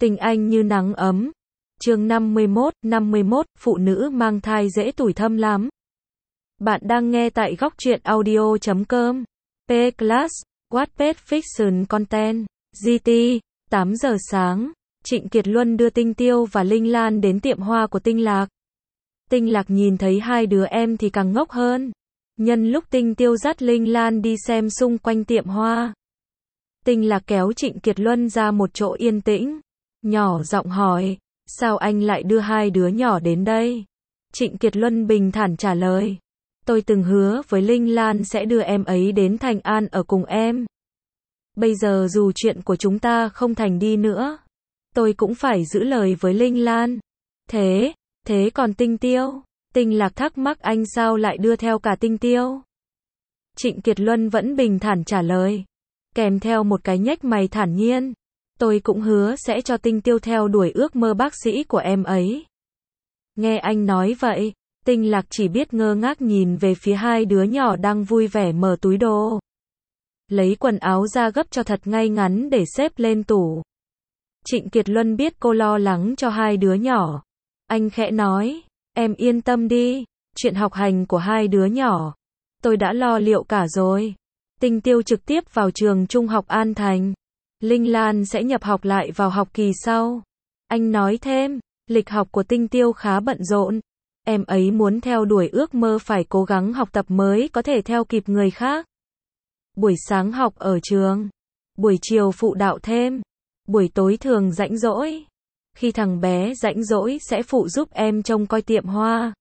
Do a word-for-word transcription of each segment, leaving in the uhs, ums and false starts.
Tình anh như nắng ấm. Chương năm mươi mốt, năm mươi mốt, phụ nữ mang thai dễ tủi thâm lắm. Bạn đang nghe tại góc truyện audio chấm com. P-Class, Wattpad Fiction Content. giê tê, tám giờ sáng, Trịnh Kiệt Luân đưa Tinh Tiêu và Linh Lan đến tiệm hoa của Tinh Lạc. Tinh Lạc nhìn thấy hai đứa em thì càng ngốc hơn. Nhân lúc Tinh Tiêu dắt Linh Lan đi xem xung quanh tiệm hoa, Tinh Lạc kéo Trịnh Kiệt Luân ra một chỗ yên tĩnh, nhỏ giọng hỏi, sao anh lại đưa hai đứa nhỏ đến đây? Trịnh Kiệt Luân bình thản trả lời, tôi từng hứa với Linh Lan sẽ đưa em ấy đến Thành An ở cùng em. Bây giờ dù chuyện của chúng ta không thành đi nữa, tôi cũng phải giữ lời với Linh Lan. Thế, thế còn Tinh Tiêu? Tinh Lạc thắc mắc anh sao lại đưa theo cả Tinh Tiêu? Trịnh Kiệt Luân vẫn bình thản trả lời, kèm theo một cái nhếch mày thản nhiên. Tôi cũng hứa sẽ cho Tinh Tiêu theo đuổi ước mơ bác sĩ của em ấy. Nghe anh nói vậy, Tinh Lạc chỉ biết ngơ ngác nhìn về phía hai đứa nhỏ đang vui vẻ mở túi đồ. Lấy quần áo ra gấp cho thật ngay ngắn để xếp lên tủ. Trịnh Kiệt Luân biết cô lo lắng cho hai đứa nhỏ. Anh khẽ nói, em yên tâm đi, chuyện học hành của hai đứa nhỏ, tôi đã lo liệu cả rồi. Tinh Tiêu trực tiếp vào trường trung học An Thành. Linh Lan sẽ nhập học lại vào học kỳ sau. Anh nói thêm, lịch học của Tinh Tiêu khá bận rộn. Em ấy muốn theo đuổi ước mơ phải cố gắng học tập mới có thể theo kịp người khác. Buổi sáng học ở trường, buổi chiều phụ đạo thêm, buổi tối thường rảnh rỗi. Khi thằng bé rảnh rỗi sẽ phụ giúp em trông coi tiệm hoa.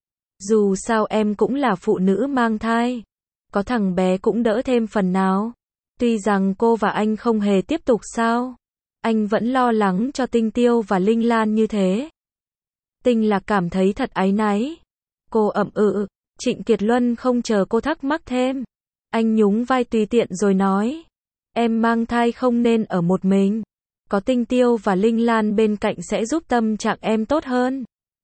Dù sao em cũng là phụ nữ mang thai, có thằng bé cũng đỡ thêm phần nào. Tuy rằng cô và anh không hề tiếp tục sao, anh vẫn lo lắng cho Tinh Tiêu và Linh Lan như thế. Tinh Lạc cảm thấy thật áy náy. Cô ậm ừ. Trịnh Kiệt Luân không chờ cô thắc mắc thêm, anh nhún vai tùy tiện rồi nói, em mang thai không nên ở một mình. Có Tinh Tiêu và Linh Lan bên cạnh sẽ giúp tâm trạng em tốt hơn.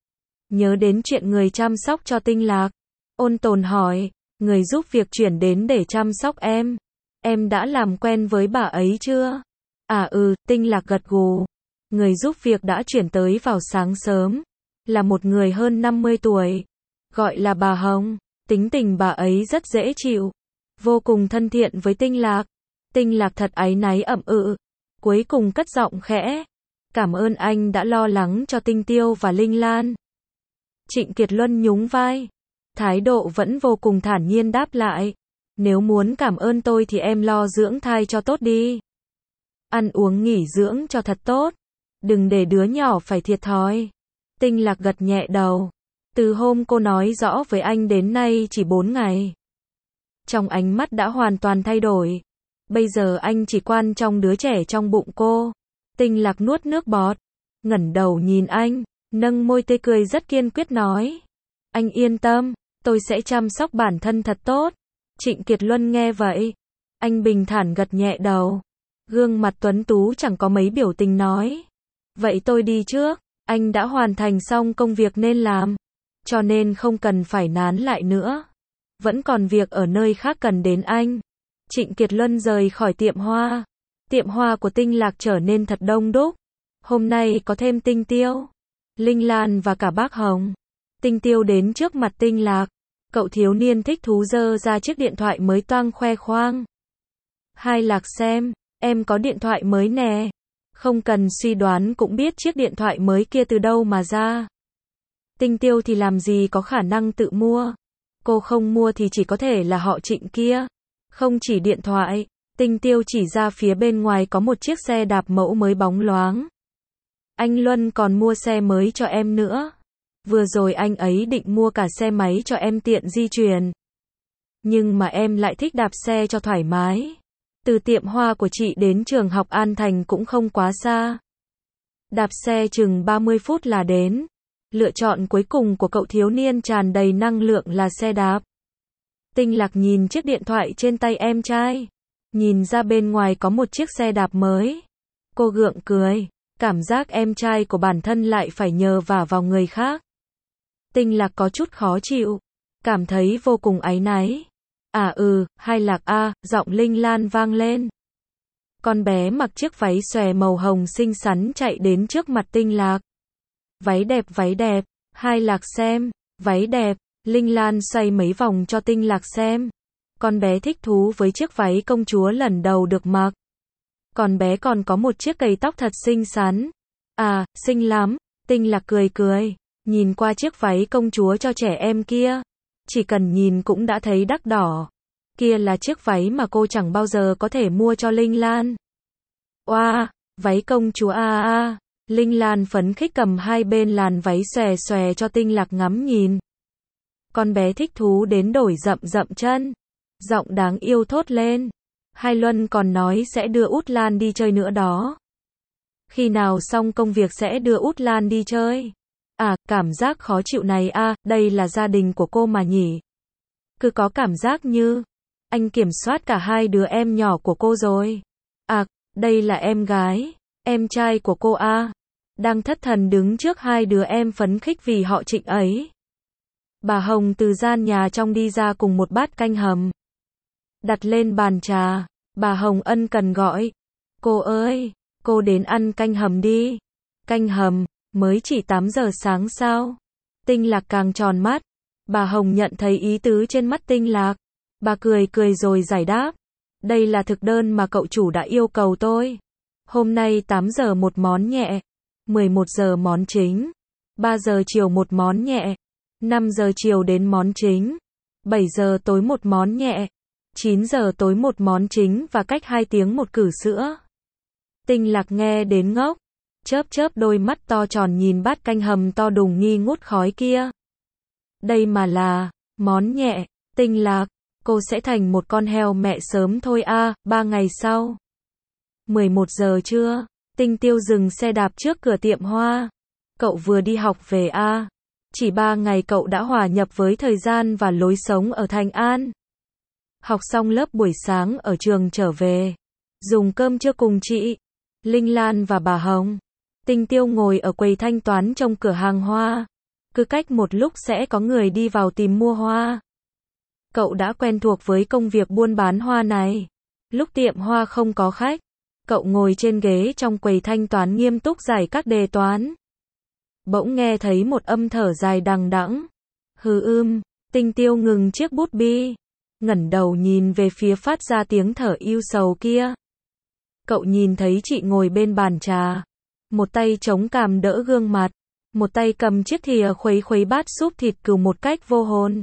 Nhớ đến chuyện người chăm sóc cho Tinh Lạc, ôn tồn hỏi, người giúp việc chuyển đến để chăm sóc em, em đã làm quen với bà ấy chưa? À ừ, Tinh Lạc gật gù. Người giúp việc đã chuyển tới vào sáng sớm, là một người hơn năm mươi tuổi, gọi là bà Hồng. Tính tình bà ấy rất dễ chịu, vô cùng thân thiện với Tinh Lạc. Tinh Lạc thật áy náy ậm ừ, cuối cùng cất giọng khẽ, cảm ơn anh đã lo lắng cho Tinh Tiêu và Linh Lan. Trịnh Kiệt Luân nhún vai, thái độ vẫn vô cùng thản nhiên đáp lại, nếu muốn cảm ơn tôi thì em lo dưỡng thai cho tốt đi. Ăn uống nghỉ dưỡng cho thật tốt, đừng để đứa nhỏ phải thiệt thòi. Tinh Lạc gật nhẹ đầu. Từ hôm cô nói rõ với anh đến nay chỉ bốn ngày, trong ánh mắt đã hoàn toàn thay đổi. Bây giờ anh chỉ quan trọng đứa trẻ trong bụng cô. Tinh Lạc nuốt nước bọt, ngẩng đầu nhìn anh, nâng môi tươi cười rất kiên quyết nói, anh yên tâm, tôi sẽ chăm sóc bản thân thật tốt. Trịnh Kiệt Luân nghe vậy, anh bình thản gật nhẹ đầu, gương mặt tuấn tú chẳng có mấy biểu tình nói, vậy tôi đi trước, anh đã hoàn thành xong công việc nên làm, cho nên không cần phải nán lại nữa. Vẫn còn việc ở nơi khác cần đến anh. Trịnh Kiệt Luân rời khỏi tiệm hoa. Tiệm hoa của Tinh Lạc trở nên thật đông đúc. Hôm nay có thêm Tinh Tiêu, Linh Lan và cả bác Hồng. Tinh Tiêu đến trước mặt Tinh Lạc. Cậu thiếu niên thích thú giơ ra chiếc điện thoại mới toang khoe khoang. Hai Lạc xem, em có điện thoại mới nè. Không cần suy đoán cũng biết chiếc điện thoại mới kia từ đâu mà ra. Tinh Tiêu thì làm gì có khả năng tự mua. Cô không mua thì chỉ có thể là họ Trịnh kia. Không chỉ điện thoại, Tinh Tiêu chỉ ra phía bên ngoài có một chiếc xe đạp mẫu mới bóng loáng. Anh Luân còn mua xe mới cho em nữa. Vừa rồi anh ấy định mua cả xe máy cho em tiện di chuyển. Nhưng mà em lại thích đạp xe cho thoải mái. Từ tiệm hoa của chị đến trường học An Thành cũng không quá xa. Đạp xe chừng ba mươi phút là đến. Lựa chọn cuối cùng của cậu thiếu niên tràn đầy năng lượng là xe đạp. Tinh Lạc nhìn chiếc điện thoại trên tay em trai, nhìn ra bên ngoài có một chiếc xe đạp mới. Cô gượng cười, cảm giác em trai của bản thân lại phải nhờ vả vào người khác. Tinh Lạc có chút khó chịu, cảm thấy vô cùng áy náy. À ừ, Hai Lạc a, giọng Linh Lan vang lên. Con bé mặc chiếc váy xòe màu hồng xinh xắn chạy đến trước mặt Tinh Lạc. Váy đẹp, váy đẹp, Hai Lạc xem, váy đẹp, Linh Lan xoay mấy vòng cho Tinh Lạc xem. Con bé thích thú với chiếc váy công chúa lần đầu được mặc. Con bé còn có một chiếc cầy tóc thật xinh xắn. À, xinh lắm, Tinh Lạc cười cười, nhìn qua chiếc váy công chúa cho trẻ em kia. Chỉ cần nhìn cũng đã thấy đắc đỏ. Kia là chiếc váy mà cô chẳng bao giờ có thể mua cho Linh Lan. Oa, váy công chúa a a. Linh Lan phấn khích cầm hai bên làn váy xòe xòe cho Tinh Lạc ngắm nhìn. Con bé thích thú đến đổi rậm rậm chân. Giọng đáng yêu thốt lên. Hai Luân còn nói sẽ đưa Út Lan đi chơi nữa đó. Khi nào xong công việc sẽ đưa Út Lan đi chơi. À, cảm giác khó chịu này a, à, đây là gia đình của cô mà nhỉ. Cứ có cảm giác như anh kiểm soát cả hai đứa em nhỏ của cô rồi. À, đây là em gái, em trai của cô a. À. Đang thất thần đứng trước hai đứa em phấn khích vì họ Trịnh ấy. Bà Hồng từ gian nhà trong đi ra cùng một bát canh hầm. Đặt lên bàn trà, bà Hồng ân cần gọi. Cô ơi, cô đến ăn canh hầm đi. Canh hầm, mới chỉ tám giờ sáng sao? Tinh Lạc càng tròn mắt. Bà Hồng nhận thấy ý tứ trên mắt Tinh Lạc. Bà cười cười rồi giải đáp. Đây là thực đơn mà cậu chủ đã yêu cầu tôi. Hôm nay tám giờ một món nhẹ, mười một giờ món chính, ba giờ chiều một món nhẹ, năm giờ chiều đến món chính, bảy giờ tối một món nhẹ, chín giờ tối một món chính và cách hai tiếng một cử sữa. Tinh Lạc nghe đến ngốc, chớp chớp đôi mắt to tròn nhìn bát canh hầm to đùng nghi ngút khói kia. Đây mà là món nhẹ, Tinh Lạc, cô sẽ thành một con heo mẹ sớm thôi a. À, ba ngày sau. mười một giờ trưa, Tinh Tiêu dừng xe đạp trước cửa tiệm hoa. Cậu vừa đi học về a. À. Chỉ ba ngày cậu đã hòa nhập với thời gian và lối sống ở Thành An. Học xong lớp buổi sáng ở trường trở về. Dùng cơm trưa cùng chị, Linh Lan và bà Hồng. Tinh Tiêu ngồi ở quầy thanh toán trong cửa hàng hoa. Cứ cách một lúc sẽ có người đi vào tìm mua hoa. Cậu đã quen thuộc với công việc buôn bán hoa này. Lúc tiệm hoa không có khách, cậu ngồi trên ghế trong quầy thanh toán nghiêm túc giải các đề toán. Bỗng nghe thấy một âm thở dài đằng đẵng. Hừ ưm, Tinh Tiêu ngừng chiếc bút bi, ngẩng đầu nhìn về phía phát ra tiếng thở ưu sầu kia. Cậu nhìn thấy chị ngồi bên bàn trà, một tay chống cằm đỡ gương mặt, một tay cầm chiếc thìa khuấy khuấy bát súp thịt cừu một cách vô hồn.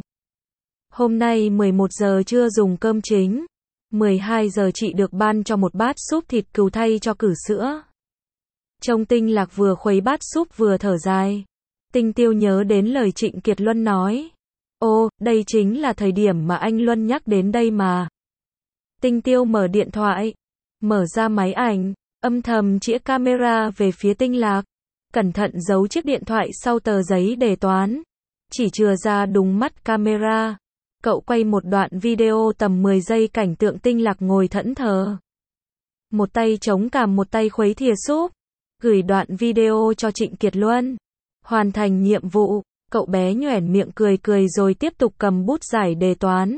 Hôm nay mười một giờ trưa dùng cơm chính, mười hai giờ chị được ban cho một bát súp thịt cừu thay cho cử sữa. Trông Tinh Lạc vừa khuấy bát súp vừa thở dài. Tinh Tiêu nhớ đến lời Trịnh Kiệt Luân nói. Ô, đây chính là thời điểm mà anh Luân nhắc đến đây mà. Tinh Tiêu mở điện thoại, mở ra máy ảnh, âm thầm chĩa camera về phía Tinh Lạc. Cẩn thận giấu chiếc điện thoại sau tờ giấy đề toán. Chỉ chừa ra đúng mắt camera. Cậu quay một đoạn video tầm mười giây cảnh tượng Tinh Lạc ngồi thẫn thờ. Một tay chống cằm một tay khuấy thìa súp. Gửi đoạn video cho Trịnh Kiệt Luân. Hoàn thành nhiệm vụ, cậu bé nhoẻn miệng cười cười rồi tiếp tục cầm bút giải đề toán.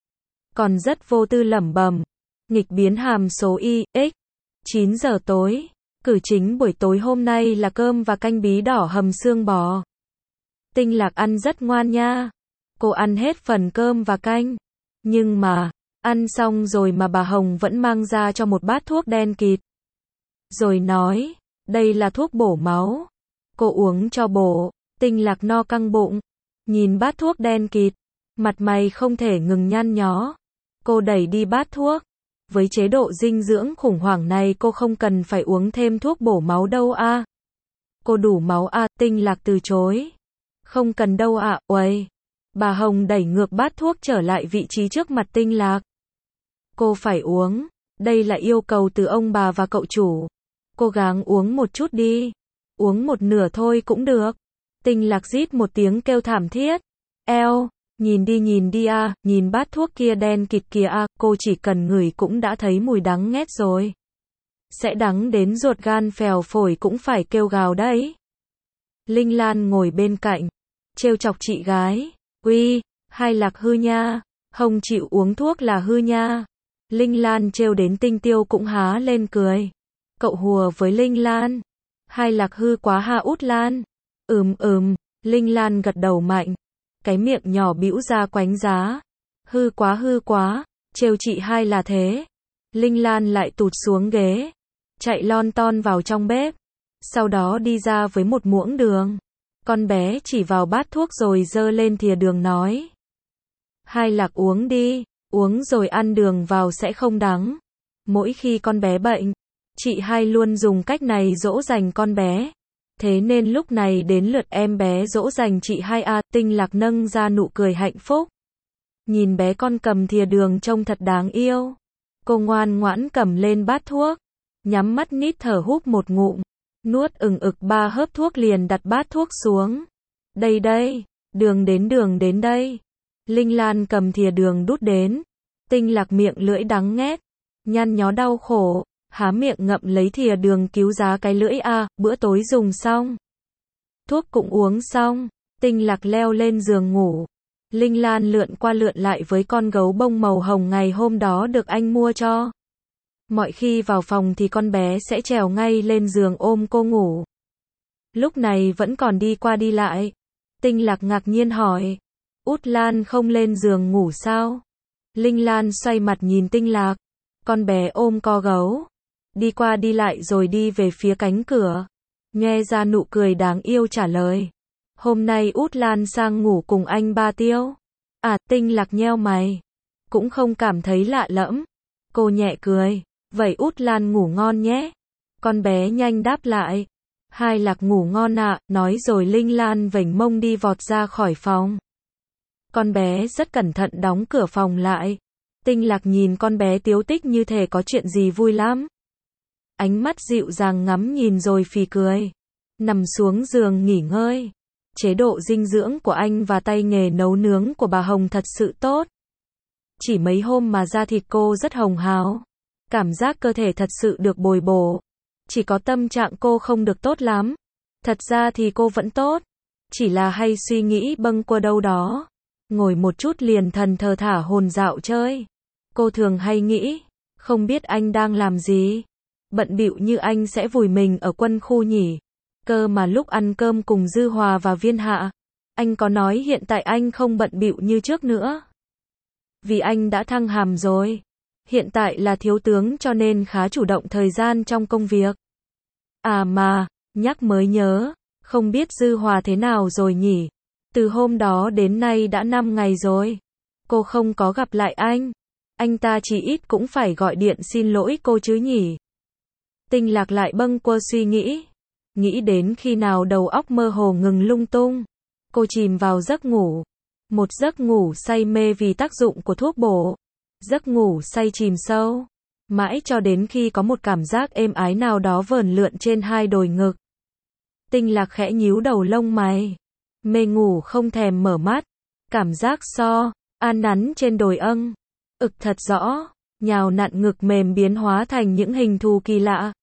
Còn rất vô tư lẩm bẩm. Nghịch biến hàm số y, x. chín giờ tối. Cử chính buổi tối hôm nay là cơm và canh bí đỏ hầm xương bò. Tinh Lạc ăn rất ngoan nha. Cô ăn hết phần cơm và canh. Nhưng mà, ăn xong rồi mà bà Hồng vẫn mang ra cho một bát thuốc đen kịt. Rồi nói, đây là thuốc bổ máu. Cô uống cho bổ. Tinh Lạc no căng bụng. Nhìn bát thuốc đen kịt. Mặt mày không thể ngừng nhăn nhó. Cô đẩy đi bát thuốc. Với chế độ dinh dưỡng khủng hoảng này cô không cần phải uống thêm thuốc bổ máu đâu a. À. Cô đủ máu a. À. Tinh Lạc từ chối. Không cần đâu ạ, à. Uầy. Bà Hồng đẩy ngược bát thuốc trở lại vị trí trước mặt Tinh Lạc. Cô phải uống. Đây là yêu cầu từ ông bà và cậu chủ. Cố gắng uống một chút đi. Uống một nửa thôi cũng được. Tinh Lạc rít một tiếng kêu thảm thiết. Eo, nhìn đi nhìn đi a, à, nhìn bát thuốc kia đen kịt kìa a, à, cô chỉ cần ngửi cũng đã thấy mùi đắng nghét rồi. Sẽ đắng đến ruột gan phèo phổi cũng phải kêu gào đấy. Linh Lan ngồi bên cạnh, trêu chọc chị gái. Uy, Hai Lạc hư nha, Hồng chịu uống thuốc là hư nha. Linh Lan trêu đến Tinh Tiêu cũng há lên cười. Cậu hùa với Linh Lan. Hai Lạc hư quá ha Út Lan. Ừm ừm, Linh Lan gật đầu mạnh. Cái miệng nhỏ bĩu ra quánh giá. Hư quá hư quá, trêu chị hai là thế. Linh Lan lại tụt xuống ghế. Chạy lon ton vào trong bếp. Sau đó đi ra với một muỗng đường. Con bé chỉ vào bát thuốc rồi giơ lên thìa đường nói. Hai Lạc uống đi, uống rồi ăn đường vào sẽ không đắng. Mỗi khi con bé bệnh, chị hai luôn dùng cách này dỗ dành con bé. Thế nên lúc này đến lượt em bé dỗ dành chị hai a. Tinh Lạc nâng ra nụ cười hạnh phúc. Nhìn bé con cầm thìa đường trông thật đáng yêu. Cô ngoan ngoãn cầm lên bát thuốc. Nhắm mắt nít thở húp một ngụm. Nuốt ừng ực ba hớp thuốc liền đặt bát thuốc xuống. Đây đây, đường đến đường đến đây. Linh Lan cầm thìa đường đút đến. Tinh Lạc miệng lưỡi đắng nghét. Nhăn nhó đau khổ. Há miệng ngậm lấy thìa đường cứu giá cái lưỡi a. Bữa tối dùng xong. Thuốc cũng uống xong. Tinh Lạc leo lên giường ngủ. Linh Lan lượn qua lượn lại với con gấu bông màu hồng ngày hôm đó được anh mua cho. Mọi khi vào phòng thì con bé sẽ trèo ngay lên giường ôm cô ngủ. Lúc này vẫn còn đi qua đi lại. Tinh Lạc ngạc nhiên hỏi. Út Lan không lên giường ngủ sao? Linh Lan xoay mặt nhìn Tinh Lạc. Con bé ôm co gấu. Đi qua đi lại rồi đi về phía cánh cửa. Nhoe ra nụ cười đáng yêu trả lời. Hôm nay Út Lan sang ngủ cùng anh ba Tiêu. À, Tinh Lạc nheo mày. Cũng không cảm thấy lạ lẫm. Cô nhẹ cười. Vậy Út Lan ngủ ngon nhé. Con bé nhanh đáp lại. Hai Lạc ngủ ngon ạ, à, nói rồi Linh Lan vểnh mông đi vọt ra khỏi phòng. Con bé rất cẩn thận đóng cửa phòng lại. Tinh Lạc nhìn con bé tiếu tích như thể có chuyện gì vui lắm. Ánh mắt dịu dàng ngắm nhìn rồi phì cười. Nằm xuống giường nghỉ ngơi. Chế độ dinh dưỡng của anh và tay nghề nấu nướng của bà Hồng thật sự tốt. Chỉ mấy hôm mà da thịt cô rất hồng hào. Cảm giác cơ thể thật sự được bồi bổ. Chỉ có tâm trạng cô không được tốt lắm. Thật ra thì cô vẫn tốt. Chỉ là hay suy nghĩ bâng quơ đâu đó. Ngồi một chút liền thần thờ thả hồn dạo chơi. Cô thường hay nghĩ. Không biết anh đang làm gì. Bận bịu như anh sẽ vùi mình ở quân khu nhỉ. Cơ mà lúc ăn cơm cùng Dư Hòa và Viên Hạ. Anh có nói hiện tại anh không bận bịu như trước nữa. Vì anh đã thăng hàm rồi. Hiện tại là thiếu tướng cho nên khá chủ động thời gian trong công việc. À mà, nhắc mới nhớ, không biết Dư Hòa thế nào rồi nhỉ? Từ hôm đó đến nay đã năm ngày rồi. Cô không có gặp lại anh. Anh ta chỉ ít cũng phải gọi điện xin lỗi cô chứ nhỉ? Tinh Lạc lại bâng quơ suy nghĩ. Nghĩ đến khi nào đầu óc mơ hồ ngừng lung tung. Cô chìm vào giấc ngủ. Một giấc ngủ say mê vì tác dụng của thuốc bổ. Giấc ngủ say chìm sâu. Mãi cho đến khi có một cảm giác êm ái nào đó vờn lượn trên hai đồi ngực. Tinh Lạc khẽ nhíu đầu lông mày. Mê ngủ không thèm mở mắt. Cảm giác so, an nắn trên đồi âng. Ực thật rõ. Nhào nặn ngực mềm biến hóa thành những hình thù kỳ lạ.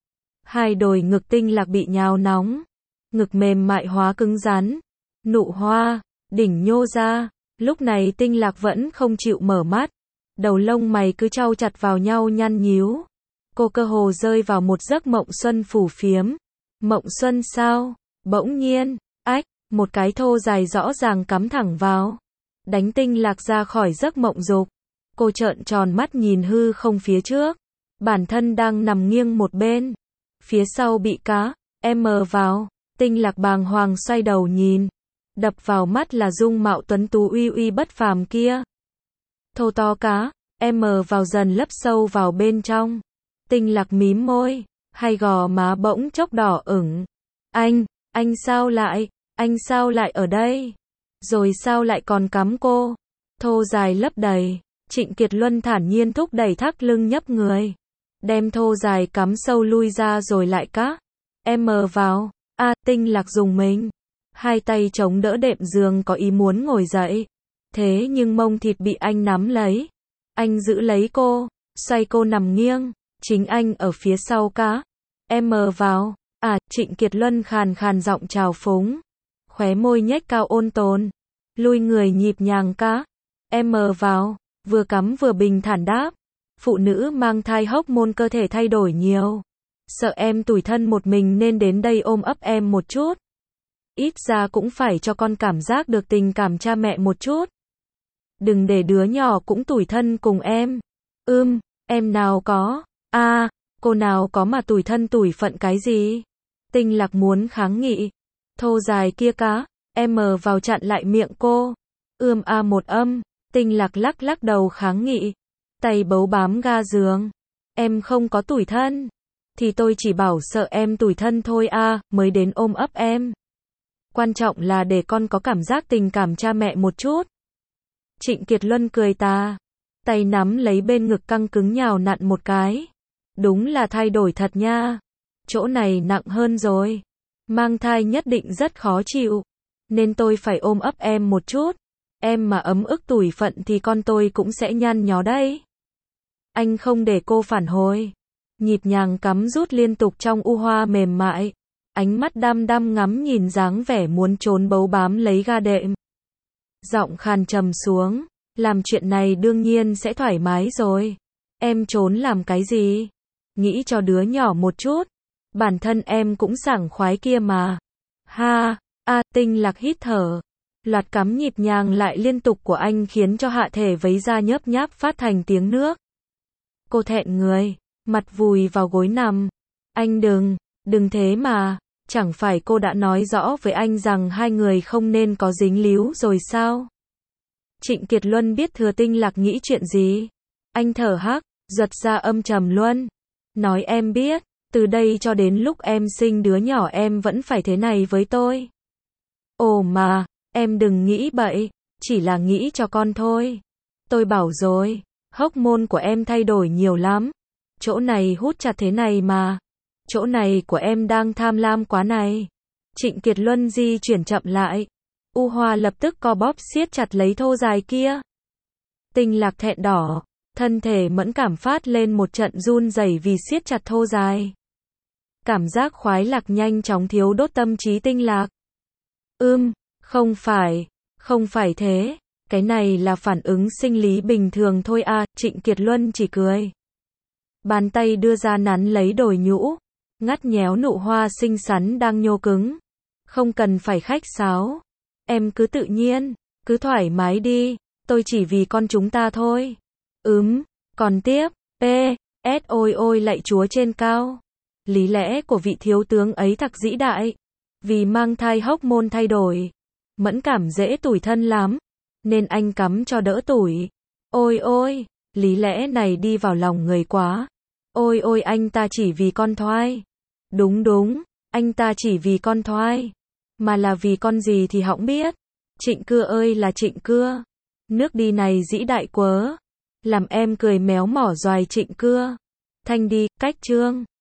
Hai đồi ngực Tinh Lạc bị nhào nóng. Ngực mềm mại hóa cứng rắn. Nụ hoa, đỉnh nhô ra. Lúc này Tinh Lạc vẫn không chịu mở mắt. Đầu lông mày cứ chau chặt vào nhau nhăn nhíu. Cô cơ hồ rơi vào một giấc mộng xuân phủ phiếm. Mộng xuân sao? Bỗng nhiên, ách, một cái thô dài rõ ràng cắm thẳng vào. Đánh Tinh Lạc ra khỏi giấc mộng dục. Cô trợn tròn mắt nhìn hư không phía trước. Bản thân đang nằm nghiêng một bên. Phía sau bị cá, em mờ vào. Tinh Lạc bàng hoàng xoay đầu nhìn. Đập vào mắt là dung mạo tuấn tú uy uy bất phàm kia. Thô to cá, em mờ vào dần lấp sâu vào bên trong. Tinh Lạc mím môi, hai gò má bỗng chốc đỏ ửng. Anh, anh sao lại, anh sao lại ở đây? Rồi sao lại còn cắm cô? Thô dài lấp đầy, Trịnh Kiệt Luân thản nhiên thúc đẩy thắt lưng nhấp người. Đem thô dài cắm sâu lui ra rồi lại cá. Em mờ vào, a à, Tinh Lạc dùng mình. Hai tay chống đỡ đệm giường có ý muốn ngồi dậy. Thế nhưng mông thịt bị anh nắm lấy. Anh giữ lấy cô, xoay cô nằm nghiêng. Chính anh ở phía sau cá. Em mờ vào, à, Trịnh Kiệt Luân khàn khàn giọng trào phúng. Khóe môi nhếch cao ôn tồn. Lui người nhịp nhàng cá. Em mờ vào, vừa cắm vừa bình thản đáp. phụ nữ mang thai hormone cơ thể thay đổi nhiều. Sợ em tủi thân một mình nên đến đây ôm ấp em một chút. Ít ra cũng phải cho con cảm giác được tình cảm cha mẹ một chút. Đừng để đứa nhỏ cũng tủi thân cùng em. Ưm, em nào có. A, à, cô nào có mà tủi thân tủi phận cái gì? Tinh Lạc muốn kháng nghị. Thô dài kia cá, em mờ vào chặn lại miệng cô. Ưm a một âm, Tinh Lạc lắc lắc đầu kháng nghị. Tay bấu bám ga giường. Em không có tủi thân. Thì tôi chỉ bảo sợ em tủi thân thôi a, à, mới đến ôm ấp em. Quan trọng là để con có cảm giác tình cảm cha mẹ một chút. Trịnh Kiệt Luân cười tà. Tay nắm lấy bên ngực căng cứng nhào nặn một cái. Đúng là thay đổi thật nha. Chỗ này nặng hơn rồi. Mang thai nhất định rất khó chịu. Nên tôi phải ôm ấp em một chút. Em mà ấm ức tủi phận thì con tôi cũng sẽ nhăn nhó đấy. Anh không để cô phản hồi. Nhịp nhàng cắm rút liên tục trong u hoa mềm mại. Ánh mắt đăm đăm ngắm nhìn dáng vẻ muốn trốn bấu bám lấy ga đệm. Giọng khàn trầm xuống. Làm chuyện này đương nhiên sẽ thoải mái rồi. Em trốn làm cái gì? Nghĩ cho đứa nhỏ một chút. Bản thân em cũng sảng khoái kia mà. Ha, a à, Tinh Lạc hít thở. Loạt cắm nhịp nhàng lại liên tục của anh khiến cho hạ thể vấy da nhớp nháp phát thành tiếng nước. Cô thẹn người, mặt vùi vào gối nằm. Anh đừng, đừng thế mà. Chẳng phải cô đã nói rõ với anh rằng hai người không nên có dính líu rồi sao? Trịnh Kiệt Luân biết Thừa Tinh Lạc nghĩ chuyện gì. Anh thở hắc, giật ra âm trầm luôn. Nói em biết, từ đây cho đến lúc em sinh đứa nhỏ em vẫn phải thế này với tôi. Ồ mà, em đừng nghĩ bậy, chỉ là nghĩ cho con thôi. Tôi bảo rồi, hormone của em thay đổi nhiều lắm. Chỗ này hút chặt thế này mà. Chỗ này của em đang tham lam quá này. Trịnh Kiệt Luân di chuyển chậm lại. U Hoa lập tức co bóp siết chặt lấy thô dài kia. Tinh Lạc thẹn đỏ, thân thể mẫn cảm phát lên một trận run rẩy vì siết chặt thô dài. Cảm giác khoái lạc nhanh chóng thiếu đốt tâm trí Tinh Lạc. Ưm, không phải, không phải thế, cái này là phản ứng sinh lý bình thường thôi à, Trịnh Kiệt Luân chỉ cười. Bàn tay đưa ra nắn lấy đồi nhũ, ngắt nhéo nụ hoa xinh xắn đang nhô cứng. Không cần phải khách sáo. Em cứ tự nhiên, cứ thoải mái đi, tôi chỉ vì con chúng ta thôi. Ừm, còn tiếp, P, S ôi ôi lạy chúa trên cao. Lý lẽ của vị thiếu tướng ấy thật dĩ đại. Vì mang thai hormone thay đổi, mẫn cảm dễ tủi thân lắm, nên anh cắm cho đỡ tủi. Ôi ôi, lý lẽ này đi vào lòng người quá. Ôi ôi anh ta chỉ vì con thoai. Đúng đúng, anh ta chỉ vì con thoai. Mà là vì con gì thì hỏng biết. Trịnh Cưa ơi là Trịnh Cưa. Nước đi này dĩ đại quớ. Làm em cười méo mỏ doài Trịnh Cưa. Thanh đi, cách chương.